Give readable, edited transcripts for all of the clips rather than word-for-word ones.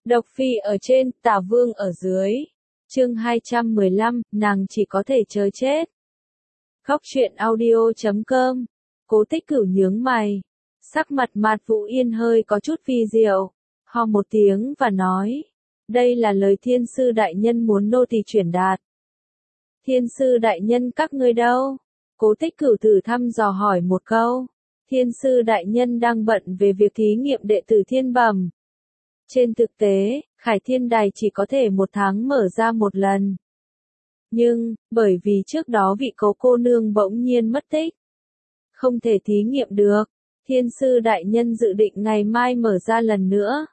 Độc Phi ở trên, Tả Vương ở dưới. Chương 215, nàng chỉ có thể chờ chết. Khóc chuyện audio.com. Cố Tích Cửu nhướng mày. Sắc mặt Mạt Vũ Yên hơi có chút vi diệu. Ho một tiếng và nói. Đây là lời Thiên Sư Đại Nhân muốn nô tỳ truyền đạt. Thiên Sư Đại Nhân các ngươi đâu? Cố Tích Cửu thử thăm dò hỏi một câu. Thiên Sư Đại Nhân đang bận về việc thí nghiệm đệ tử thiên bẩm. Trên thực tế, Khải Thiên Đài chỉ có thể một tháng mở ra một lần. Nhưng, bởi vì trước đó vị Cố cô nương bỗng nhiên mất tích, không thể thí nghiệm được, Thiên Sư Đại Nhân dự định ngày mai mở ra lần nữa.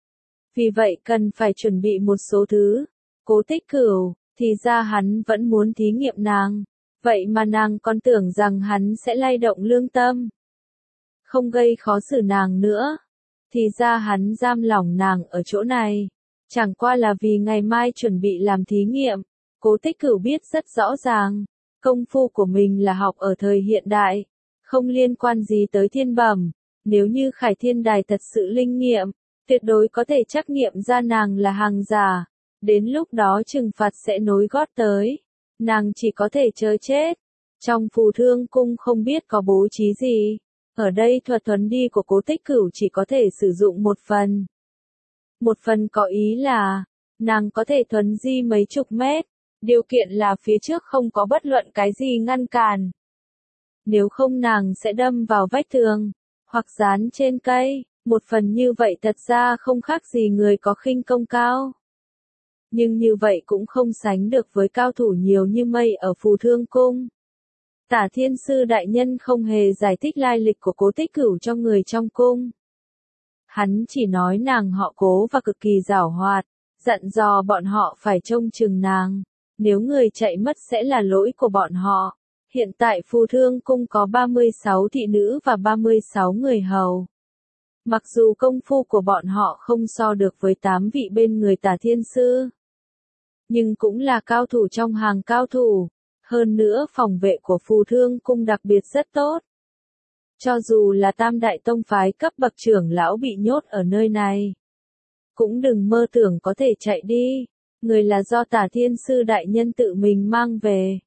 Vì vậy cần phải chuẩn bị một số thứ. Cố Tích Cửu, thì ra hắn vẫn muốn thí nghiệm nàng, vậy mà nàng còn tưởng rằng hắn sẽ lay động lương tâm, không gây khó xử nàng nữa. Thì ra hắn giam lỏng nàng ở chỗ này, chẳng qua là vì ngày mai chuẩn bị làm thí nghiệm. Cố Tích Cửu biết rất rõ ràng, công phu của mình là học ở thời hiện đại, không liên quan gì tới thiên bẩm. Nếu như Khải Thiên Đài thật sự linh nghiệm, tuyệt đối có thể trắc nghiệm ra nàng là hàng giả. Đến lúc đó trừng phạt sẽ nối gót tới, nàng chỉ có thể chờ chết. Trong Phù Thương Cung không biết có bố trí gì. Ở đây thuật thuấn đi của Cố Tích Cửu chỉ có thể sử dụng một phần. Một phần có ý là, nàng có thể thuấn di mấy chục mét, điều kiện là phía trước không có bất luận cái gì ngăn cản. Nếu không nàng sẽ đâm vào vách tường, hoặc dán trên cây. Một phần như vậy thật ra không khác gì người có khinh công cao. Nhưng như vậy cũng không sánh được với cao thủ nhiều như mây ở Phù Thương Cung. Tả Thiên Sư Đại Nhân không hề giải thích lai lịch của Cố Tích Cửu cho người trong cung. Hắn chỉ nói nàng họ Cố và cực kỳ giảo hoạt, dặn dò bọn họ phải trông chừng nàng. Nếu người chạy mất sẽ là lỗi của bọn họ. Hiện tại Phù Thương Cung có 36 thị nữ và 36 người hầu. Mặc dù công phu của bọn họ không so được với 8 vị bên người Tả Thiên Sư, nhưng cũng là cao thủ trong hàng cao thủ. Hơn nữa phòng vệ của Phù Thương Cung đặc biệt rất tốt. Cho dù là Tam Đại Tông phái cấp bậc trưởng lão bị nhốt ở nơi này, cũng đừng mơ tưởng có thể chạy đi. Người là do Tả Thiên Sư Đại Nhân tự mình mang về,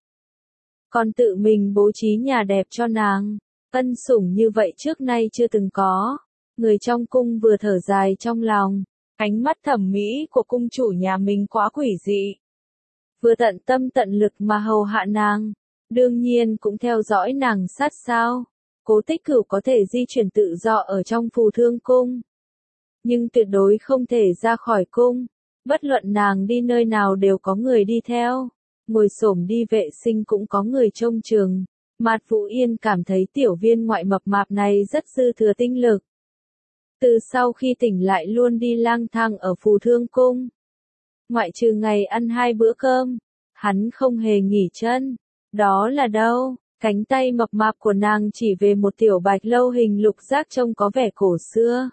còn tự mình bố trí nhà đẹp cho nàng. Ân sủng như vậy trước nay chưa từng có. Người trong cung vừa thở dài trong lòng, ánh mắt thẩm mỹ của cung chủ nhà mình quá quỷ dị. Vừa tận tâm tận lực mà hầu hạ nàng, đương nhiên cũng theo dõi nàng sát sao. Cố Tích Cửu có thể di chuyển tự do ở trong Phù Thương Cung, nhưng tuyệt đối không thể ra khỏi cung. Bất luận nàng đi nơi nào đều có người đi theo, ngồi xổm đi vệ sinh cũng có người trông chừng. Mạt Vũ Yên cảm thấy tiểu viên ngoại mập mạp này rất dư thừa tinh lực. Từ sau khi tỉnh lại luôn đi lang thang ở Phù Thương Cung. Ngoại trừ ngày ăn 2 bữa cơm, hắn không hề nghỉ chân. Đó là đâu? Cánh tay mập mạp của nàng chỉ về một tiểu bạch lâu hình lục giác trông có vẻ cổ xưa.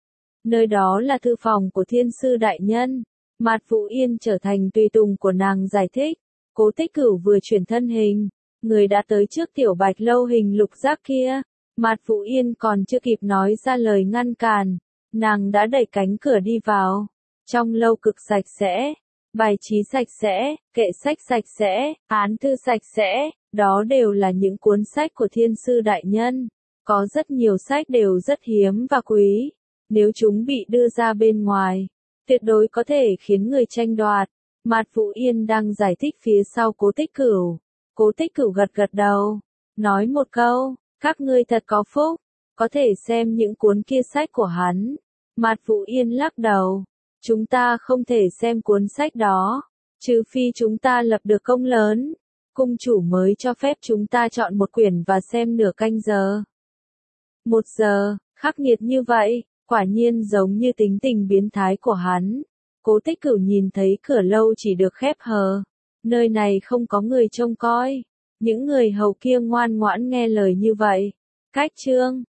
Nơi đó là thư phòng của Thiên Sư Đại Nhân. Mạt Vũ Yên trở thành tùy tùng của nàng giải thích. Cố Tích Cửu vừa chuyển thân hình, người đã tới trước tiểu bạch lâu hình lục giác kia. Mạt Vũ Yên còn chưa kịp nói ra lời ngăn cản, nàng đã đẩy cánh cửa đi vào. Trong lâu cực sạch sẽ, bài trí sạch sẽ, kệ sách sạch sẽ, án thư sạch sẽ, đó đều là những cuốn sách của Thiên Sư Đại Nhân. Có rất nhiều sách đều rất hiếm và quý. Nếu chúng bị đưa ra bên ngoài, tuyệt đối có thể khiến người tranh đoạt. Mạt Vũ Yên đang giải thích phía sau Cố Tích Cửu. Cố Tích Cửu gật gật đầu, nói một câu, các ngươi thật có phúc, có thể xem những cuốn kia sách của hắn. Mạt Vũ Yên lắc đầu, chúng ta không thể xem cuốn sách đó, trừ phi chúng ta lập được công lớn. Cung chủ mới cho phép chúng ta chọn một quyển và xem nửa canh giờ. 1 giờ, khắc nghiệt như vậy, quả nhiên giống như tính tình biến thái của hắn. Cố Tích Cửu nhìn thấy cửa lâu chỉ được khép hờ. Nơi này không có người trông coi. Những người hầu kia ngoan ngoãn nghe lời như vậy. Cách chương